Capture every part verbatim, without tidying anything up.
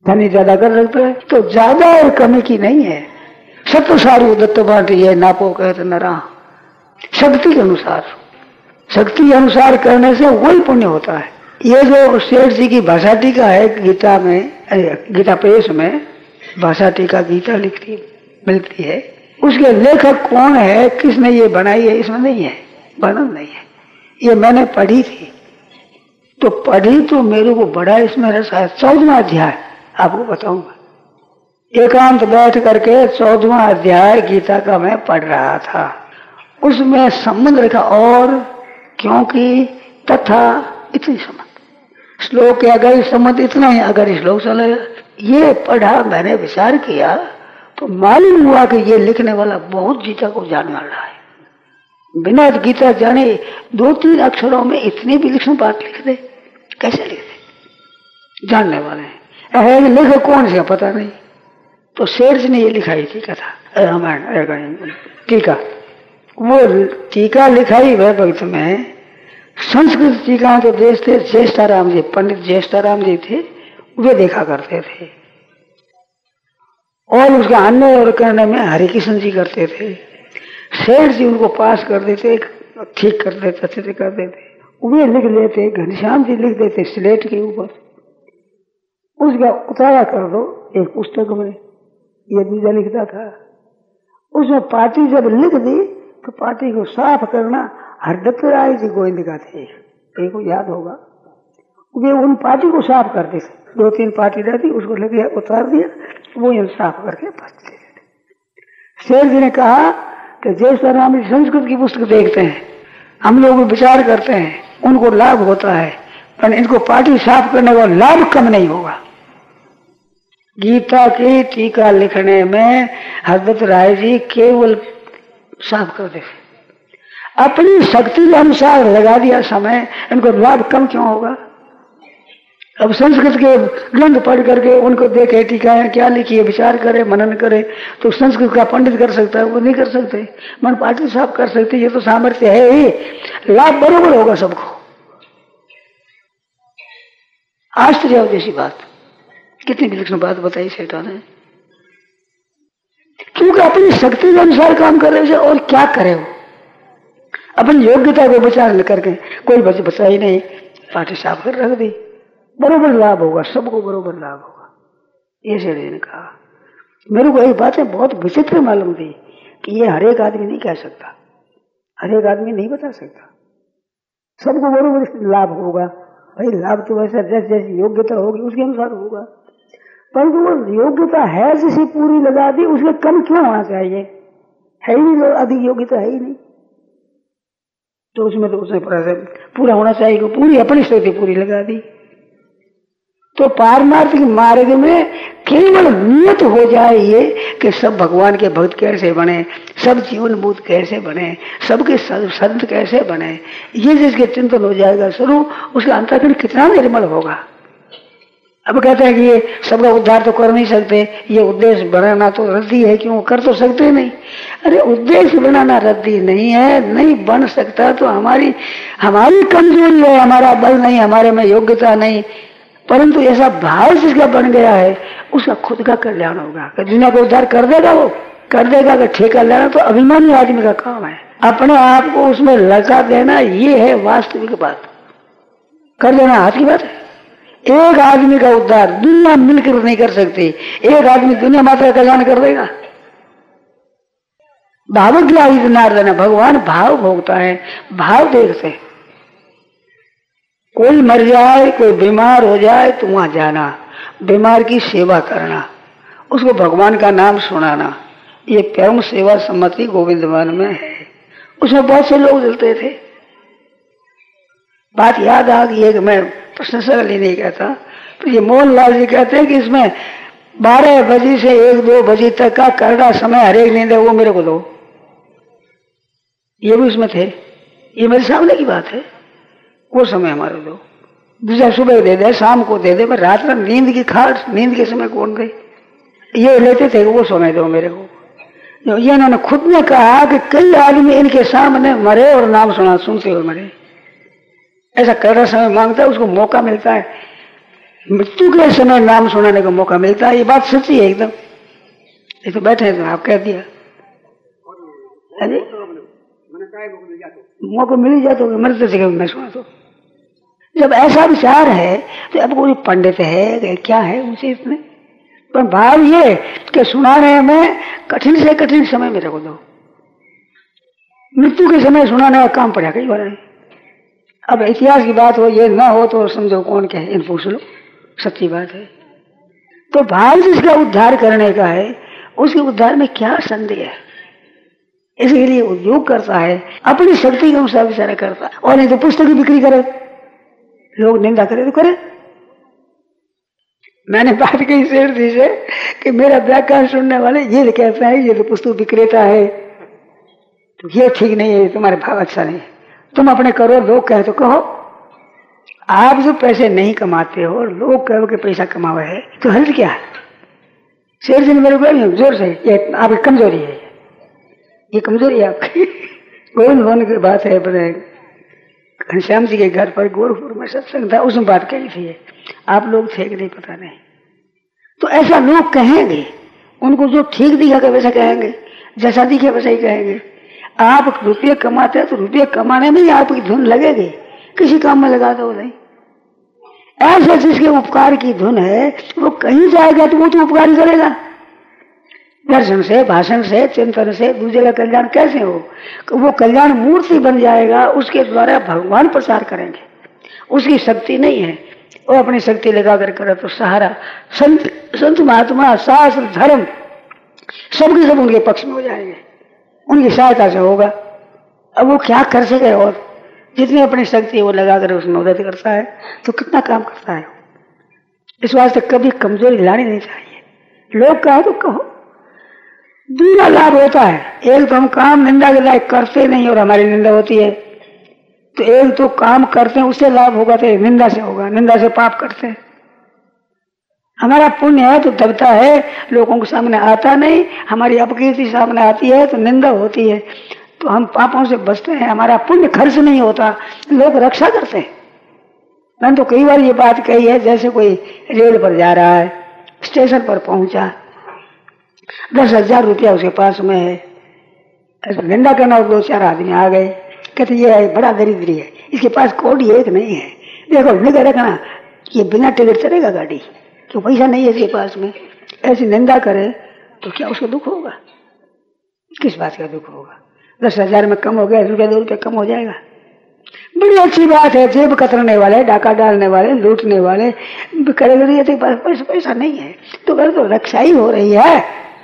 धनी ज्यादा कर सकता है, तो ज्यादा और कमी की नहीं है। सत्य सारू दत्त बांटी है, नापो कहते नरा। शक्ति के अनुसार, शक्ति के अनुसार करने से वही पुण्य होता है। ये जो शेठ जी की भाषा टीका है गीता में, गीता प्रेस में भाषा टीका गीता लिखती मिलती है, उसके लेखक कौन है, किसने ये बनाई है, इसमें नहीं है, वर्णन नहीं है। ये मैंने पढ़ी थी, तो पढ़ी तो मेरे को बड़ा इसमें रस आया। चौदहवां अध्याय आपको बताऊंगा, एकांत बैठ करके चौदहवां अध्याय गीता का मैं पढ़ रहा था। उसमें संबंध रखा और क्योंकि तथा इतनी संबंध, श्लोक के अगर संबंध इतना ही, अगर श्लोक चले ये पढ़ा, मैंने विचार किया तो मालूम हुआ कि ये लिखने वाला बहुत गीता को जानने वाला है। बिना गीता जाने दो तीन अक्षरों में इतनी भी लिखने बात लिख दे, कैसे लिख दे, जानने वाले हैं। लेखक कौन से पता नहीं, तो शेर जी ने ये लिखाई थी कथा रामायण टीका। वो टीका लिखाई वह भक्त में संस्कृत टीका के देश थे ज्येष्ठाराम जी, पंडित ज्येष्ठाराम जी थे, वे देखा करते थे और उसका अन्य और करने में हरि किशन जी करते थे। शेठ जी उनको पास कर देते, ठीक कर देते, अच्छे से कर देते, वे लिख लेते, घनश्याम जी लिख देते स्लेट के ऊपर, उसका उतारा कर दो एक पुस्तक में, ये दूजा लिखता था। उसमें पार्टी जब लिख दी तो पार्टी को साफ करना हरदत्त राय जी गोविंद का थे, को याद होगा, वे उन पार्टी को साफ करते थे। दो तीन पार्टी रहती, उसको लिख दिया, उतार दिया, वो इन साफ करके बचते। शेर जी ने कहा कि जैसा राम जी संस्कृत की पुस्तक देखते हैं, हम लोग विचार करते हैं, उनको लाभ होता है, पर इनको पार्टी साफ करने का लाभ कम नहीं होगा। गीता की टीका लिखने में हरदत्त राय जी केवल साफ कर दे, अपनी शक्ति के अनुसार लगा दिया समय, इनको लाभ कम क्यों होगा। अब संस्कृत के ग्रंथ पढ़ करके उनको देखे टीकाएं क्या लिखी है, विचार करे, मनन करे, तो संस्कृत का पंडित कर सकता है, वो नहीं कर सकते। मन पार्टी साफ कर सकते, ये तो सामर्थ्य है ही, लाभ बरोबर होगा सबको। आश्चर्य जैसी बात, कितनी विलक्षण बात बताई सेठा ने, क्योंकि अपनी शक्ति के अनुसार काम कर रहे थे। और क्या करे वो, अपनी योग्यता को विचार करके कोई बच बचा ही नहीं, पार्टी साफ कर रख दी, बरोबर लाभ होगा, सबको बरोबर लाभ होगा। ये सेठ जी ने कहा। मेरे को एक बात है बहुत विचित्र मालूम थी कि ये हर एक आदमी नहीं कह सकता, हर एक आदमी नहीं बता सकता, सबको बरोबर लाभ होगा। भाई लाभ तो वैसे जैसे जैसी योग्यता होगी उसके अनुसार होगा, परंतु वो योग्यता है जिसे पूरी लगा दी, उसके कम क्यों होना चाहिए, है ही नहीं, अधिक योग्यता है ही नहीं, तो उसमें तो उसने पूरा होना चाहिए, पूरी अपनी शक्ति पूरी लगा दी। तो पारमार्थिक मार्ग में केवल नियत हो जाए ये कि सब भगवान के भक्त कैसे बने, सब जीवन भूत कैसे बने, सबके संत कैसे बने, ये जिसके चिंतन हो जाएगा शुरू, उसका अंतःकरण कितना निर्मल होगा। अब कहते हैं कि ये सबका उद्धार तो कर नहीं सकते, ये उद्देश्य बनाना तो रद्दी है, क्यों कर तो सकते नहीं। अरे उद्देश्य बनाना रद्दी नहीं है, नहीं बन सकता तो हमारी हमारी कमजोरी है, हमारा बल नहीं, हमारे में योग्यता नहीं, परंतु ऐसा भाव जिसका बन गया है उसका खुद का कल्याण होगा। दुनिया को उद्धार कर देगा, वो कर देगा कि ठेका लेना तो अभिमानी आदमी का काम है। अपने आप को उसमें लगा देना ये है वास्तविक बात, कर देना हाथ की बात है। एक आदमी का उद्धार दुनिया मिलकर नहीं कर सकती, एक आदमी दुनिया मात्र का कल्याण कर देगा। भावग्राही नारायण, भगवान भाव भोगता है, भाव देखते हैं। कोई मर जाए, कोई बीमार हो जाए तो वहां जाना, बीमार की सेवा करना, उसको भगवान का नाम सुनाना, ये परम सेवा सम्मति गोविंदवान में है। उसमें बहुत से लोग जुलते थे। बात याद आ गई है कि मैं प्रशंसा के लिए नहीं कहता, तो ये मोहनलाल जी कहते हैं कि इसमें बारह बजे से एक दो बजे तक का करना समय हरेक नींद है वो मेरे को दो, ये भी उसमें थे। ये मेरे सामने की बात है, वो समय हमारे दो, दूसरा सुबह दे दे, शाम को दे दे, पर रात में नींद की खाट, नींद के समय कौन दे, ये लेते थे वो समय दो मेरे को। ये इन्होंने खुद ने कहा कि कई आदमी इनके सामने मरे और नाम सुना सुनते हुए मरे, ऐसा करना समय मांगता है, उसको मौका मिलता है मृत्यु के समय नाम सुनाने का मौका मिलता है, ये बात सच्ची है एकदम। ये तो बैठे हैं तो आप कह दिया, अरे मौका मिल ही जाता, मरते से मैं सुना। तो जब ऐसा विचार है तो अब कोई पंडित है क्या है उनसे इसमें, पर भाव ये कि सुनाने में कठिन से कठिन समय में रखो दो, मृत्यु के समय सुनाने का काम पड़ा कई बार है। अब इतिहास की बात हो ये ना हो तो समझो कौन कहे, इन पूछ लो, सच्ची बात है। तो भाव जिसका उद्धार करने का है उसके उद्धार में क्या संदेह है, इसके लिए उद्योग करता है, अपनी शक्ति के अनुसार विचार करता है। और नहीं तो पुस्तक की बिक्री करे, लोग निंदा करे तो करे। मैंने बात कही शेर जी से कि मेरा व्याख्यान सुनने वाले ये कहते हैं ये तो पुस्तक विक्रेता है, तो ये ठीक नहीं है, तुम्हारे भाव अच्छा नहीं है, तुम अपने करो, लोग कहे तो कहो। आप जो पैसे नहीं कमाते हो और लोग कहो कि पैसा कमावा है तो हल क्या है? शेर जी ने मेरे को जोर से, ये आपकी कमजोरी है, ये कमजोरी है आपकी। गोविंद भवन की बात है, घनश्याम जी के घर पर गोरखपुर में सत्संग था, उसमें बात कही थी, आप लोग थे कि नहीं पता नहीं। तो ऐसा लोग कहेंगे, उनको जो ठीक दिखेगा वैसा कहेंगे, जैसा दिखे वैसा ही कहेंगे। आप रुपये कमाते हैं तो रुपये कमाने में ही आपकी धुन लगेगी, किसी काम में लगा दो नहीं। ऐसे जिसके उपकार की धुन है वो कहीं जाएगा तो वो तो उपकार ही करेगा। दर्शन से, भाषण से, चिंतन से दूसरे का कल्याण कैसे हो? वो कल्याण मूर्ति बन जाएगा, उसके द्वारा भगवान प्रसार करेंगे। उसकी शक्ति नहीं है, वो अपनी शक्ति लगा कर करे तो सहारा संत संत महात्मा शास्त्र धर्म सबके सब उनके पक्ष में हो जाएंगे, उनकी सहायता से होगा। अब वो क्या कर सके, और जितनी अपनी शक्ति है वो लगा कर उसमें मदद करता है तो कितना काम करता है। इस वास्ते कभी कमजोरी लानी नहीं चाहिए। लोग कहो तो कहो, दूसरा लाभ होता है। एक तो हम काम निंदा के लायक करते नहीं और हमारी निंदा होती है, तो एक तो काम करते हैं उससे लाभ होगा तो निंदा से होगा, निंदा से पाप करते हैं। हमारा पुण्य है तो दबता है, लोगों के सामने आता नहीं, हमारी अपकीर्ति सामने आती है तो निंदा होती है, तो हम पापों से बचते हैं। हमारा पुण्य खर्च नहीं होता, लोग रक्षा करते हैं। मैंने तो कई बार ये बात कही है, जैसे कोई रेल पर जा रहा है, स्टेशन पर पहुंचा, दस हजार रुपया उसके पास में है, निंदा करना, दो चार आदमी आ गए, कहते ये बड़ा दरिद्री है, इसके पास कोडी एक नहीं है, देखो निगाह रखना, ये बिना टिकट चलेगा गाड़ी, क्यों पैसा नहीं है इसके पास में। ऐसी निंदा करे तो क्या उसको दुख होगा? किस बात का दुख होगा? दस हजार में कम हो गया, रुपया दो रुपया कम हो जाएगा, बड़ी अच्छी बात है। जेब कतरने वाले, डाका डालने वाले, लूटने वाले करेंगे, तो पैसा पैसा नहीं है तो कर तो रक्षा ही हो रही है,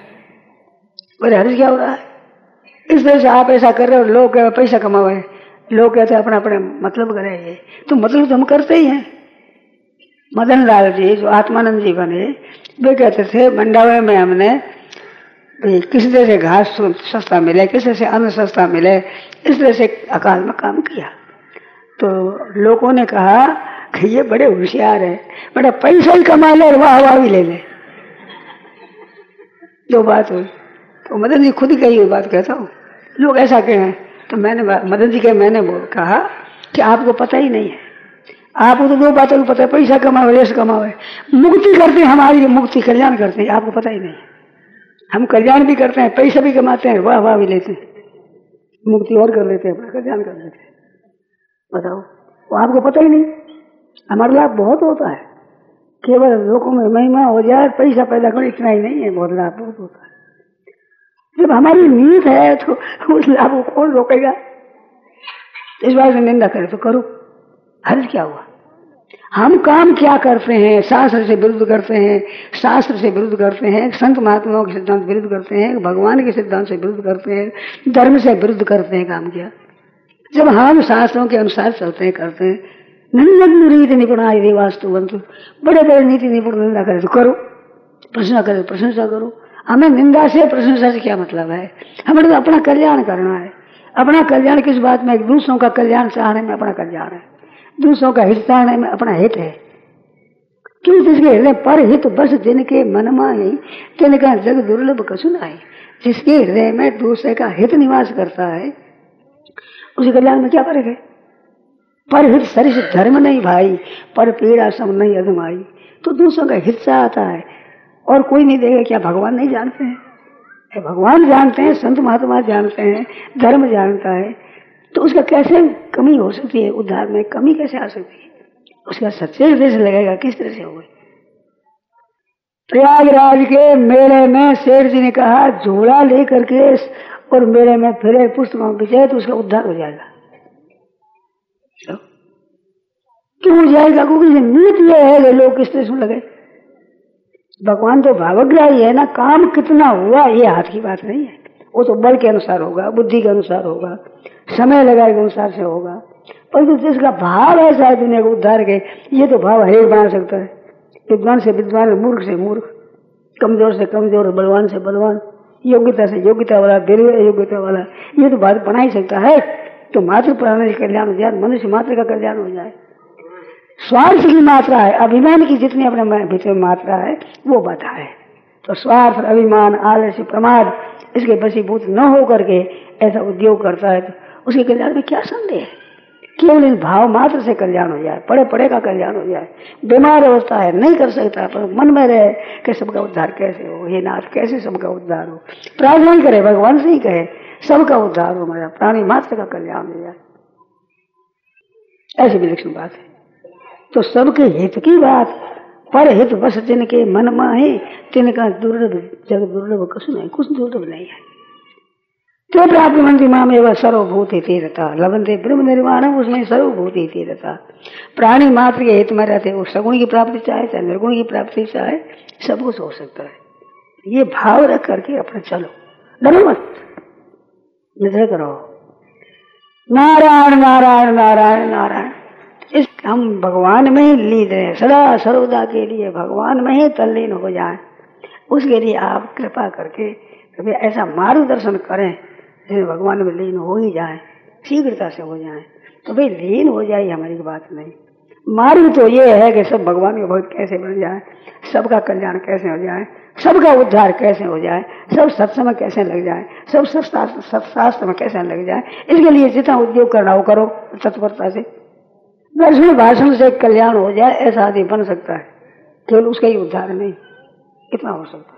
बड़े हर्ष क्या हो रहा है? इस तरह से आप ऐसा कर रहे हो, लोग पैसा कमावे, लोग कहते हैं अपना अपने मतलब करे, ये तो मतलब तो हम करते ही हैं। मदन लाल जी जो आत्मानंद जी बने, वे कहते थे मंडावे में हमने किसी तरह से घास सस्ता मिले, किसी से अन्न सस्ता मिले, इस तरह से अकाल में काम किया। तो लोगों ने कहा कि ये बड़े होशियार है, बड़ा पैसा ही कमा ले और वाह वाह भी ले ले। जो बात हुई तो मदन जी खुद ही कही हुई बात कहता हूँ, लोग ऐसा कहें तो मैंने मदन जी के मैंने कहा कि आपको पता ही नहीं है, आपको तो दो बातों को पता है, पैसा कमावे, यश कमावे, मुक्ति करते हैं, हमारी मुक्ति कल्याण करते हैं, आपको पता ही नहीं। हम कल्याण भी करते हैं, पैसा भी कमाते हैं, वाह वाह भी लेते हैं, मुक्ति और कर लेते हैं, अपना कल्याण कर लेते हैं। बताओ, वो आपको पता ही नहीं। हमारा लाभ बहुत होता है, केवल लोगों में महिमा हो जाए, पैसा पैदा करो, इतना ही नहीं है, बहुत लाभ बहुत होता है। जब हमारी नीयत है तो उस लाभ को कौन रोकेगा? इस बात से निंदा करे तो करो, हल क्या हुआ? हम काम क्या करते हैं? शास्त्र से विरुद्ध करते हैं, शास्त्र से विरुद्ध करते हैं, संत महात्माओं के सिद्धांत विरुद्ध करते हैं, भगवान के सिद्धांत से विरुद्ध करते हैं, धर्म से विरुद्ध करते हैं। काम किया जब हम शास्त्रों के अनुसार चलते हैं, करते हैं, नीति निपुणा यदि वास्तुवंतु, बड़े बड़े नीति निपुण निंदा करे तो करो, प्रशंसा करे तो प्रशंसा करो। हमें निंदा से प्रशंसा से क्या मतलब है? हमें तो अपना कल्याण करना है। अपना कल्याण किस बात में? दूसरों का कल्याण चाहने में अपना कल्याण है, दूसरों का हित चाहने में अपना हित है। क्यों? जिसके हृदय पर हित बस जिनके मन माही, तिनका जग दुर्लभ कछु नाहि। जिसके हृदय में दूसरे का हित निवास करता है, उसी कल्याण में क्या करेंगे? पर हित सरिस धर्म नहीं भाई, पर पीड़ा सम नहीं अधमाई। तो दूसरों का हित चाहता है और कोई नहीं देगा। क्या भगवान नहीं जानते हैं? भगवान जानते हैं, संत महात्मा जानते हैं, धर्म जानता है, तो उसका कैसे कमी हो सकती है? उद्धार में कमी कैसे आ सकती है? उसका सच्चे हृदय से लगेगा, किस तरह से होगा? प्रयागराज के मेले में सेठ जी ने कहा झोला लेकर के और मेले में फिरे पुस्तकों बिछे तो उसका उद्धार हो जाएगा। तो क्यों हो जाएगा? क्योंकि नीति यह है कि लोग किस तरह से लगे। भगवान तो भावग्राही है ना, काम कितना हुआ ये हाथ की बात नहीं है, वो तो बल के अनुसार होगा, बुद्धि के अनुसार होगा, समय लगाए के अनुसार से होगा। परंतु तो जिसका भाव ऐसा है दुनिया को उद्धार के, ये तो भाव हर एक बना सकता है। विद्वान से विद्वान, मूर्ख से मूर्ख, कमजोर से कमजोर, बलवान से बलवान, योग्यता से योग्यता वाला, बिरवे योग्यता वाला, ये तो बात बना ही सकता है। तो मात्र प्राणी का कल्याण हो जाए, मनुष्य मात्र का कल्याण हो जाए। स्वार्थ की मात्रा है, अभिमान की जितनी अपने भीतर मात्रा है वो बाधा है। तो स्वार्थ, अभिमान, आलस्य, प्रमाद इसके वशीभूत न हो करके ऐसा उद्योग करता है तो उसके कल्याण में क्या संदेह है? केवल इन भाव मात्र से कल्याण हो जाए, पड़े पड़े का कल्याण हो जाए। बीमार अवस्था है, नहीं कर सकता, पर मन में रहे कि सबका उद्धार कैसे हो, हे नाथ कैसे सबका उद्धार हो। प्रार्थना ही करे, भगवान से ही कहे सबका उद्धार हो, हमारा प्राणी मात्र का कल्याण हो जाए। ऐसी विलक्षण बात है। तो सबके हित की बात, पर हित बस जिनके मन में है तिनका दुर्लभ जग दुर्लभ कुछ नहीं, कुछ दुर्लभ नहीं है। ते प्राप्त मंत्री माम एवं सर्वभूत ही रहता लवंते ब्रह्म निर्वाण, उसमें सर्वभूत ही रहता। प्राणी मात्र के हित में रहते, वो सगुण की प्राप्ति चाहे चाहे निर्गुण की प्राप्ति चाहे, सब कुछ हो सकता है। ये भाव रख करके अपने चलो, डरो मत, निद्रा करो, नारायण नारायण नारायण नारायण। इस हम भगवान में ही लीन रहे, सदा सर्वदा के लिए भगवान में ही तल्लीन हो जाए। उसके लिए आप कृपा करके कभी ऐसा मार्गदर्शन करें जिसमें भगवान में लीन हो ही जाए, शीघ्रता से हो जाए। तो भाई लीन हो जाए हमारी बात नहीं, मार्ग तो ये है कि सब भगवान के भक्त कैसे बन जाए, सबका कल्याण कैसे हो जाए, सबका उद्धार कैसे हो जाए, सब सत्संग में कैसे लग जाए, सब सत्शास्त्र में कैसे लग जाए। इसके लिए जितना उद्योग करना हो करो तत्परता से। दर्शन भाषण से कल्याण हो जाए ऐसा आदमी बन सकता है, केवल उसका ही उद्धार नहीं, कितना हो सकता है।